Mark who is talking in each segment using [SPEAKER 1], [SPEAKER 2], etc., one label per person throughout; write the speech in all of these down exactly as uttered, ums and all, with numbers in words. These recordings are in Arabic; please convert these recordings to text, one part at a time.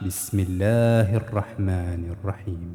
[SPEAKER 1] بسم الله الرحمن الرحيم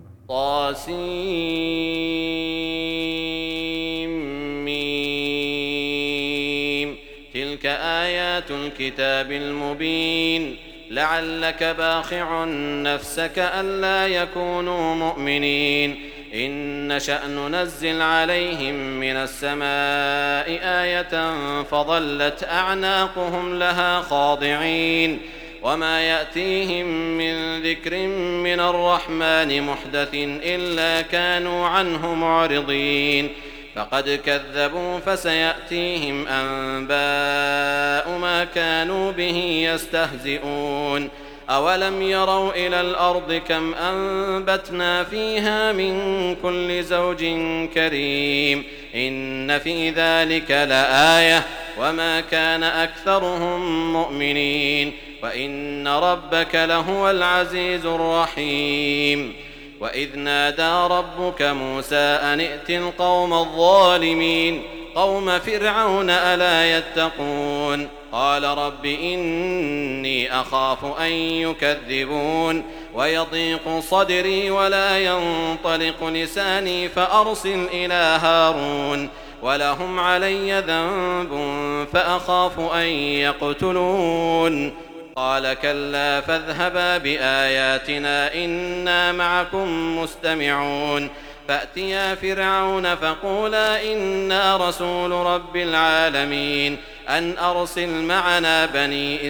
[SPEAKER 2] طاسيم. تلك آيات الكتاب المبين. لعلك باخع نفسك ألا يكونوا مؤمنين. إن نشأ ننزل عليهم من السماء آية فظلت أعناقهم لها خاضعين. وما يأتيهم من ذكر من الرحمن محدث إلا كانوا عنه معرضين. فقد كذبوا فسيأتيهم أنباء ما كانوا به يستهزئون. أولم يروا إلى الأرض كم أنبتنا فيها من كل زوج كريم. إن في ذلك لآية وما كان أكثرهم مؤمنين وإن ربك لهو العزيز الرحيم. وإذ نادى ربك موسى أن ائت القوم الظالمين قوم فرعون ألا يتقون. قال رب إني أخاف أن يكذبون ويضيق صدري ولا ينطلق لساني فأرسل إلى هارون ولهم علي ذنب فأخاف أن يقتلون. قال كلا فاذهبا بآياتنا إنا معكم مستمعون. فأتيا فرعون فقولا إنا رسول رب العالمين أن أرسل معنا بني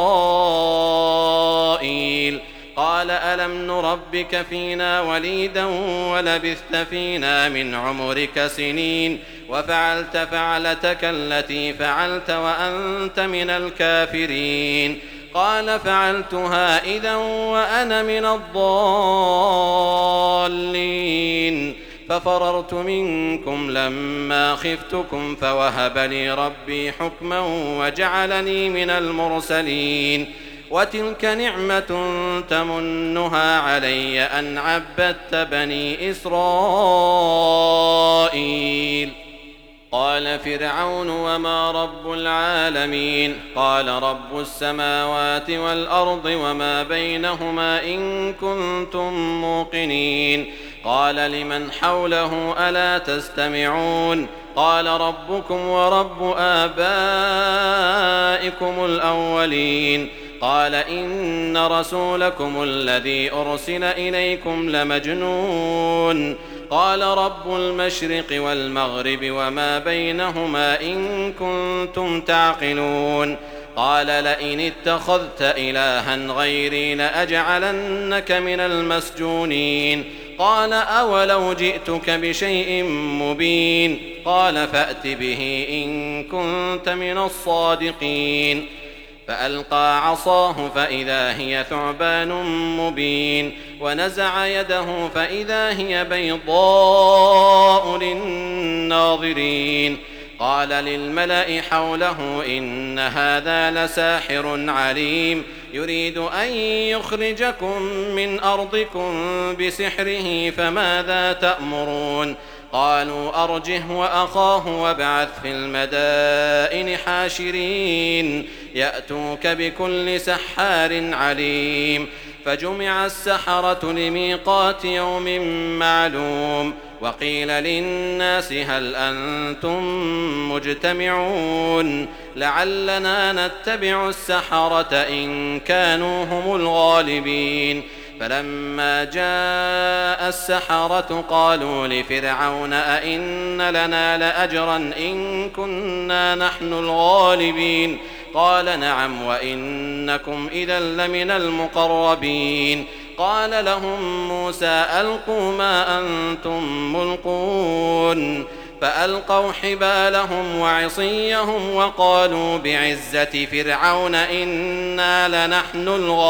[SPEAKER 2] إسرائيل. قال ألم نربك فينا وليدا ولبثت فينا من عمرك سنين وفعلت فعلتك التي فعلت وأنت من الكافرين. قال فعلتها إذا وأنا من الضالين ففررت منكم لما خفتكم فوهب لي ربي حكما وجعلني من المرسلين. وتلك نعمة تمنها علي أن عبدت بني إسرائيل. قال فرعون وما رب العالمين. قال رب السماوات والأرض وما بينهما إن كنتم موقنين. قال لمن حوله ألا تستمعون. قال ربكم ورب آبائكم الأولين. قال إن رسولكم الذي أرسل إليكم لمجنون. قال رب المشرق والمغرب وما بينهما إن كنتم تعقلون. قال لئن اتخذت إلها غيري لأجعلنك من المسجونين. قال أولو جئتك بشيء مبين. قال فأت به إن كنت من الصادقين. فألقى عصاه فإذا هي ثعبان مبين ونزع يده فإذا هي بيضاء للناظرين. قال للملأ حوله إن هذا لساحر عليم يريد أن يخرجكم من أرضكم بسحره فماذا تأمرون. قالوا أرجه وأخاه وابعث في المدائن حاشرين يأتوك بكل سحار عليم. فجمع السحرة لميقات يوم معلوم. وقيل للناس هل أنتم مجتمعون لعلنا نتبع السحرة إن كانوا هم الغالبين. فلما جاء السحرة قالوا لفرعون أئن لنا لأجرا إن كنا نحن الغالبين. قال نعم وإنكم إذا لمن المقربين. قال لهم موسى ألقوا ما أنتم ملقون. فألقوا حبالهم وعصيهم وقالوا بعزة فرعون إنا لنحن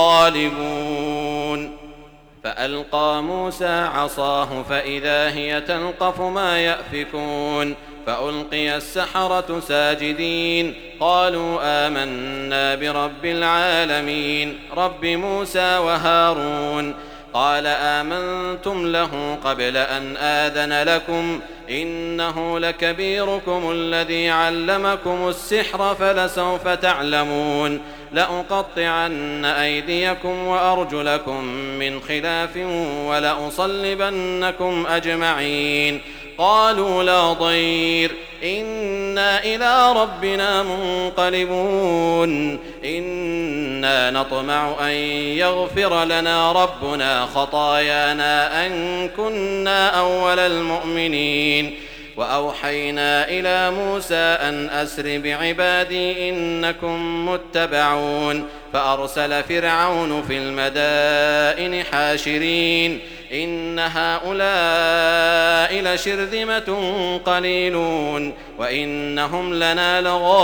[SPEAKER 2] الغالبون. فألقى موسى عصاه فإذا هي تلقف ما يأفكون. فألقي السحرة ساجدين قالوا آمنا برب العالمين رب موسى وهارون. قال آمنتم له قبل أن آذن لكم إنه لكبيركم الذي علمكم السحر فلسوف تعلمون. لأقطعن أيديكم وأرجلكم من خلاف ولأصلبنكم أجمعين قالوا لا ضير إنا إلى ربنا منقلبون إنا نطمع أن يغفر لنا ربنا خطايانا أن كنا أول المؤمنين وأوحينا إلى موسى أن أسر بعبادي إنكم متبعون فأرسل فرعون في المدائن حاشرين إن هؤلاء لشرذمة قليلون وإنهم لنا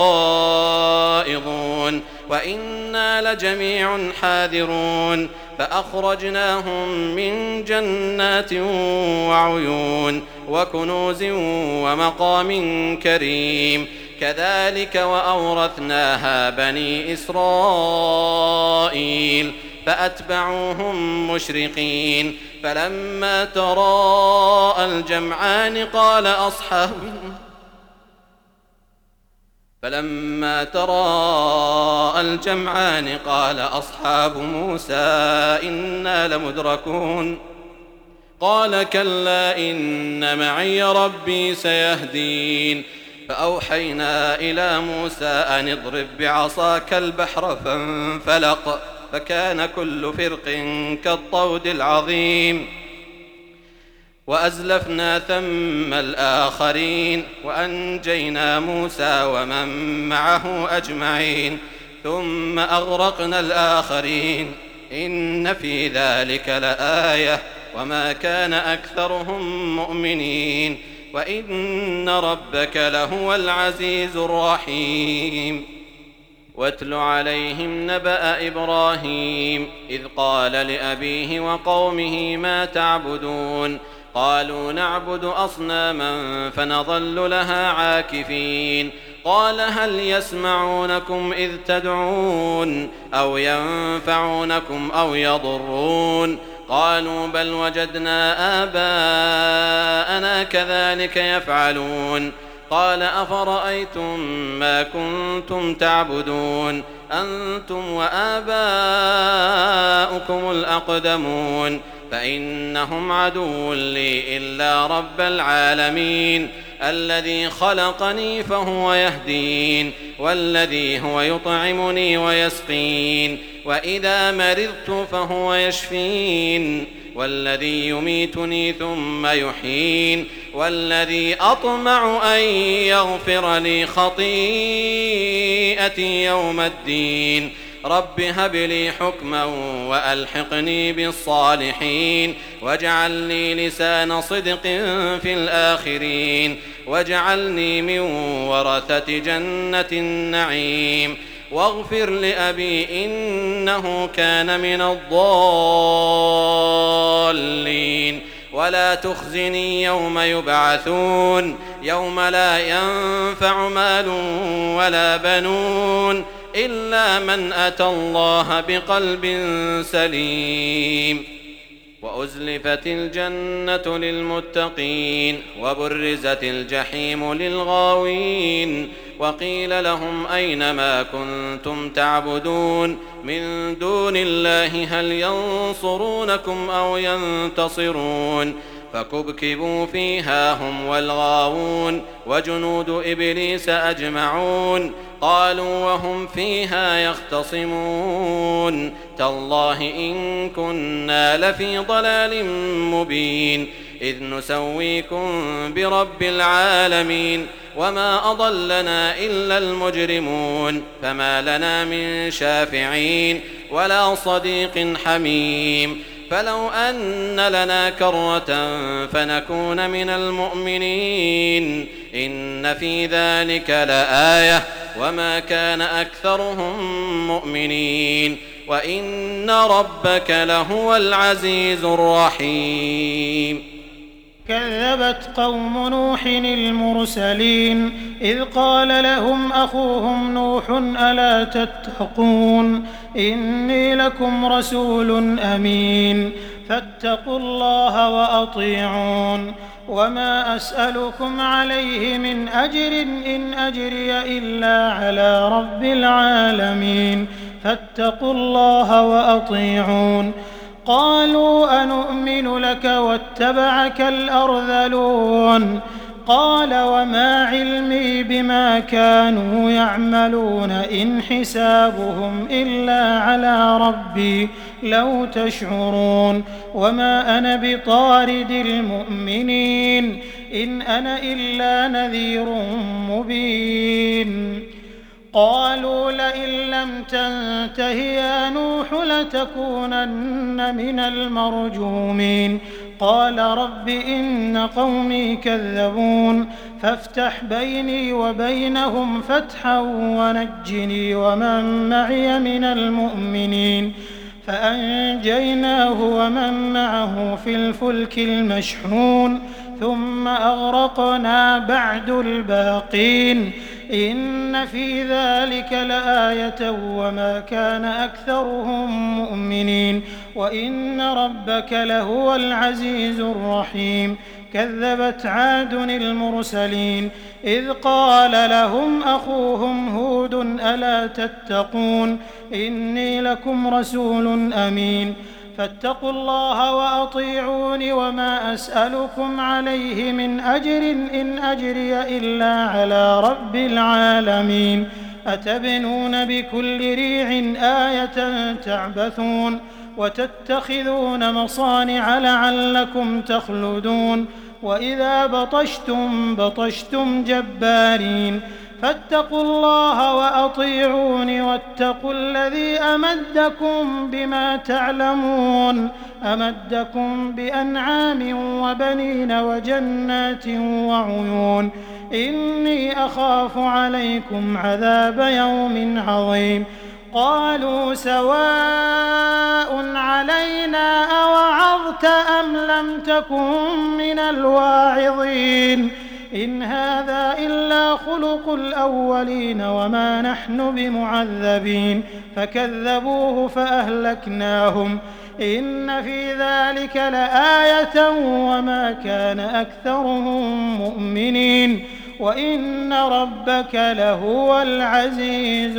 [SPEAKER 2] لغائظون وإنا لجميع حاذرون فأخرجناهم من جنات وعيون وكنوز ومقام كريم كذلك وأورثناها بني إسرائيل فأتبعوهم مشرقين فلما تراءى الجمعان قال أصحاب فلما تراءى الجمعان قال أصحاب موسى إنا لمدركون قال كلا إن معي ربي سيهدين فأوحينا إلى موسى أن اضرب بعصاك البحر فانفلق فكان كل فرق كالطود العظيم وأزلفنا ثم الآخرين وأنجينا موسى ومن معه أجمعين ثم أغرقنا الآخرين إن في ذلك لآية وما كان أكثرهم مؤمنين وإن ربك لهو العزيز الرحيم واتل عليهم نبأ إبراهيم إذ قال لأبيه وقومه ما تعبدون قالوا نعبد أصناما فنظل لها عاكفين قال هل يسمعونكم إذ تدعون أو ينفعونكم أو يضرون قالوا بل وجدنا آباءنا كذلك يفعلون قال أفرأيتم ما كنتم تعبدون أنتم وآباؤكم الأقدمون فإنهم عدو لي إلا رب العالمين الذي خلقني فهو يهدين والذي هو يطعمني ويسقين وإذا مرضت فهو يشفين والذي يميتني ثم يحيين والذي أطمع أن يغفر لي خطيئتي يوم الدين رب هب لي حكما وألحقني بالصالحين واجعل لي لسان صدق في الآخرين واجعلني من ورثة جنة النعيم واغفر لأبي إنه كان من الضالين ولا تخزني يوم يبعثون يوم لا ينفع مال ولا بنون إلا من أتى الله بقلب سليم وأزلفت الجنة للمتقين وبرزت الجحيم للغاوين وقيل لهم أين ما كنتم تعبدون من دون الله هل ينصرونكم أو ينتصرون فكبكبوا فيها هم والغاوون وجنود إبليس أجمعون قالوا وهم فيها يختصمون تالله إن كنا لفي ضلال مبين إذ نسويكم برب العالمين وما أضلنا إلا المجرمون فما لنا من شافعين ولا صديق حميم فلو أن لنا كرة فنكون من المؤمنين إن في ذلك لآية وما كان أكثرهم مؤمنين وإن ربك لهو العزيز الرحيم
[SPEAKER 3] كذبت قوم نوح المرسلين إذ قال لهم أخوهم نوح ألا تتقون إني لكم رسول أمين فاتقوا الله وأطيعون وما أسألكم عليه من أجر إن أجري إلا على رب العالمين فاتقوا الله وأطيعون قالوا أنؤمن لك واتبعك الأرذلون قال وما علمي بما كانوا يعملون إن حسابهم إلا على ربي لو تشعرون وما أنا بطارد المؤمنين إن أنا إلا نذير مبين قالوا لئن لم تنته يا نوح لتكونن من المرجومين قال رب إن قومي كذبون فافتح بيني وبينهم فتحا ونجني ومن معي من المؤمنين فأنجيناه ومن معه في الفلك المشحون ثم أغرقنا بعد الباقين إن في ذلك لآية وما كان أكثرهم مؤمنين وإن ربك لهو العزيز الرحيم كذبت عاد المرسلين إذ قال لهم أخوهم هود ألا تتقون إني لكم رسول أمين فاتقوا الله وأطيعون وما أسألكم عليه من أجر إن أجري إلا على رب العالمين أتبنون بكل ريع آية تعبثون وتتخذون مصانع لعلكم تخلدون وإذا بطشتم بطشتم جبارين فاتقوا الله وأطيعون واتقوا الذي أمدكم بما تعلمون أمدكم بأنعام وبنين وجنات وعيون إني أخاف عليكم عذاب يوم عظيم قالوا سواء علينا أوعظت أم لم تكن من الواعظين إن هذا إلا خلق الأولين وما نحن بمعذبين فكذبوه فأهلكناهم إن في ذلك لآية وما كان أكثرهم مؤمنين وإن ربك لهو العزيز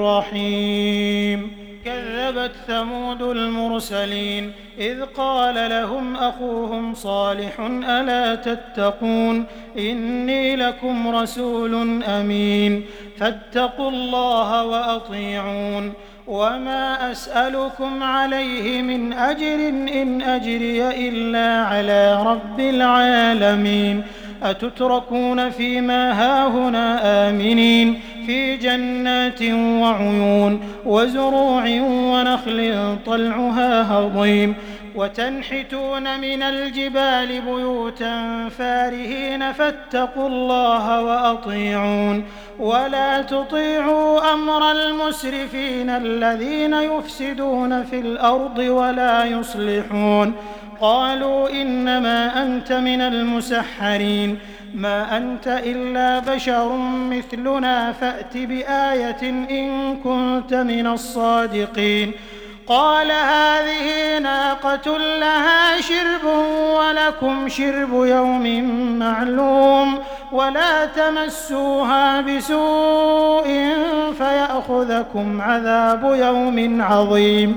[SPEAKER 3] الرحيم كذبت ثمود المرسلين إذ قال لهم أخوهم صالح ألا تتقون إني لكم رسول أمين فاتقوا الله وأطيعون وما أسألكم عليه من أجر إن أجري إلا على رب العالمين أتتركون فيما هاهنا آمنين في جنات وعيون وزروع ونخل طلعها هضيم وتنحتون من الجبال بيوتا فارهين فاتقوا الله وأطيعون ولا تطيعوا أمر المسرفين الذين يفسدون في الأرض ولا يصلحون قالوا إنما أنت من المسحرين ما أنت إلا بشر مثلنا فأت بآية إن كنت من الصادقين قال هذه ناقة لها شرب ولكم شرب يوم معلوم ولا تمسوها بسوء فيأخذكم عذاب يوم عظيم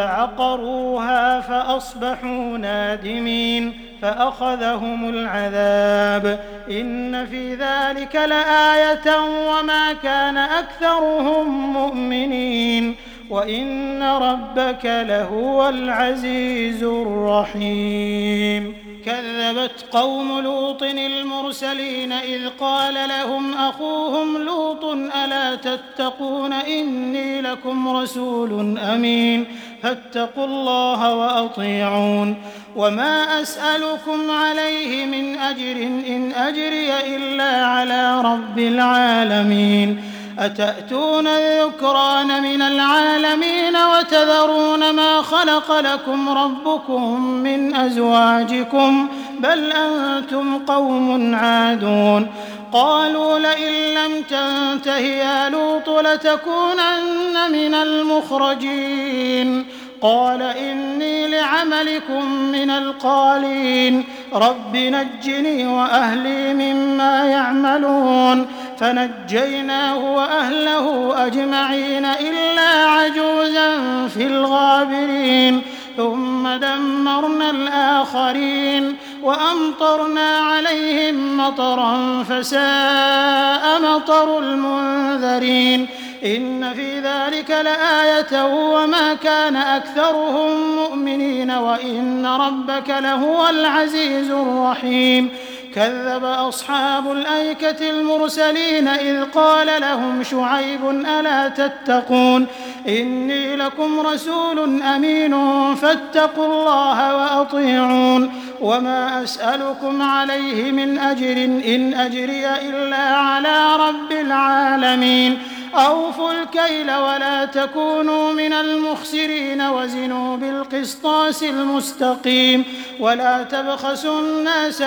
[SPEAKER 3] فعقروها فأصبحوا نادمين فأخذهم العذاب إن في ذلك لآية وما كان أكثرهم مؤمنين وإن ربك لهو العزيز الرحيم كذبت قوم لوط المرسلين إذ قال لهم أخوهم لوط ألا تتقون إني لكم رسول أمين فاتقوا الله وأطيعون وما أسألكم عليه من أجر إن أجري إلا على رب العالمين أتأتون الذكران من العالمين وتذرون ما خلق لكم ربكم من أزواجكم بل أنتم قوم عادون قالوا لئن لم تنته يا لوط لتكونن من المخرجين قال إني لعملكم من القالين رب نجني وأهلي مما يعملون فنجيناه وأهله أجمعين إلا عجوزا في الغابرين ثم دمرنا الآخرين وأمطرنا عليهم مطرا فساء مطر المنذرين إن في ذلك لآية وما كان أكثرهم مؤمنين وإن ربك لهو العزيز الرحيم كذب أصحاب الأيكة المرسلين إذ قال لهم شعيب ألا تتقون إني لكم رسول أمين فاتقوا الله وأطيعون وما أسألكم عليه من أجر إن أجري إلا على رب العالمين أوفوا الكيل ولا تكونوا من المخسرين وزنوا بالقسطاس المستقيم ولا تبخسوا الناس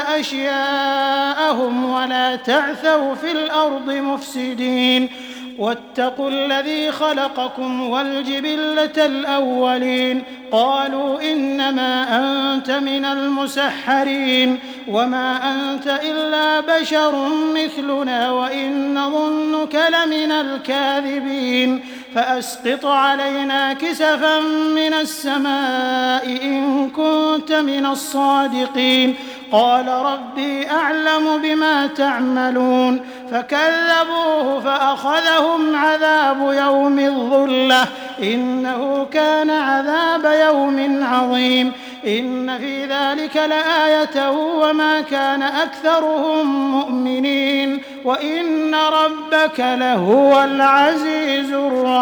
[SPEAKER 3] أشياءهم ولا تعثوا في الأرض مفسدين واتقوا الذي خلقكم والجبلة الأولين قالوا إنما أنت من المسحرين وما أنت إلا بشر مثلنا وإن نظنك لمن الكاذبين فأسقط علينا كسفا من السماء إن كنت من الصادقين قال ربي أعلم بما تعملون فكذبوه فأخذهم عذاب يوم الظلة إنه كان عذاب يوم عظيم إن في ذلك لآية وما كان أكثرهم مؤمنين وإن ربك لهو العزيز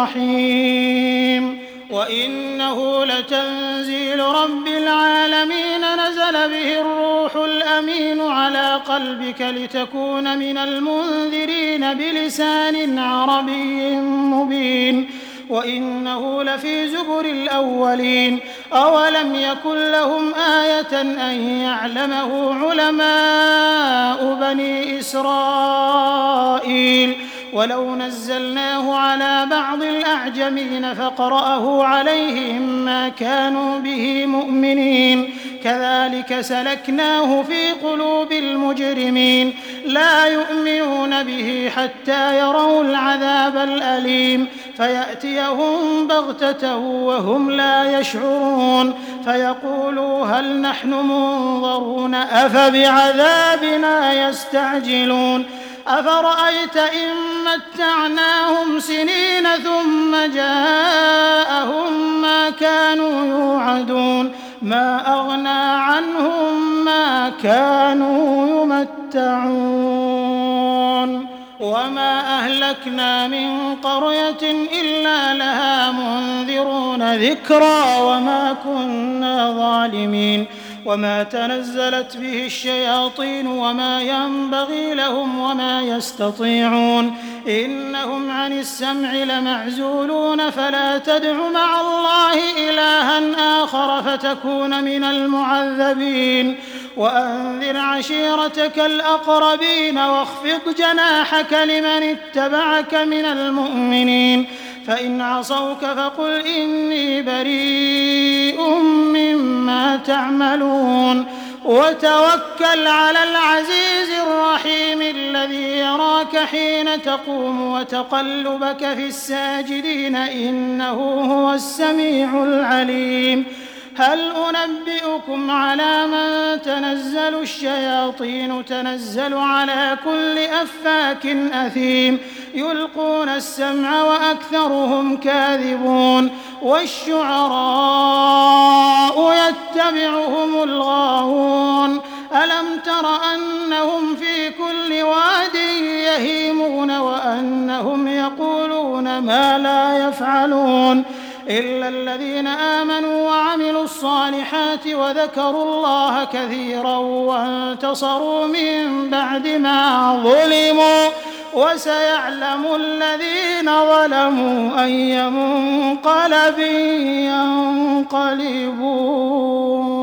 [SPEAKER 3] الرحيم وإنه لتنزيل رب العالمين نزل به الروح الأمين على قلبك لتكون من المنذرين بلسان عربي مبين وإنه لفي زبر الأولين أولم يكن لهم آية أن يعلمه علماء بني إسرائيل ولو نزلناه على بعض الأعجمين فقرأه عليهم ما كانوا به مؤمنين كذلك سلكناه في قلوب المجرمين لا يؤمنون به حتى يروا العذاب الأليم فيأتيهم بغتة وهم لا يشعرون فيقولوا هل نحن منظرون أفبعذابنا يستعجلون أفرأيت إن متعناهم سنين ثم جاءهم ما كانوا يوعدون ما أغنى عنهم ما كانوا يمتعون وما أهلكنا من قرية إلا لها منذرون ذكرى وما كنا ظالمين وما تنزلت به الشياطين وما ينبغي لهم وما يستطيعون إنهم عن السمع لمعزولون فلا تدع مع الله إلها آخر فتكون من المعذبين وأنذر عشيرتك الأقربين واخفض جناحك لمن اتبعك من المؤمنين فإن عصوك فقل إني بريء مما تعملون وتوكل على العزيز الرحيم الذي يراك حين تقوم وتقلبك في الساجدين إنه هو السميع العليم هل أنبئكم على من تنزل الشياطين تنزل على كل أفاك أثيم يلقون السمع وأكثرهم كاذبون والشعراء يتبعهم الغاوون ألم تر أنهم في كل واد يهيمون وأنهم يقولون ما لا يفعلون إلا الذين آمنوا وعملوا الصالحات وذكروا الله كثيرا وانتصروا من بعد ما ظلموا وسيعلم الذين ظلموا أي منقلب ينقلبون.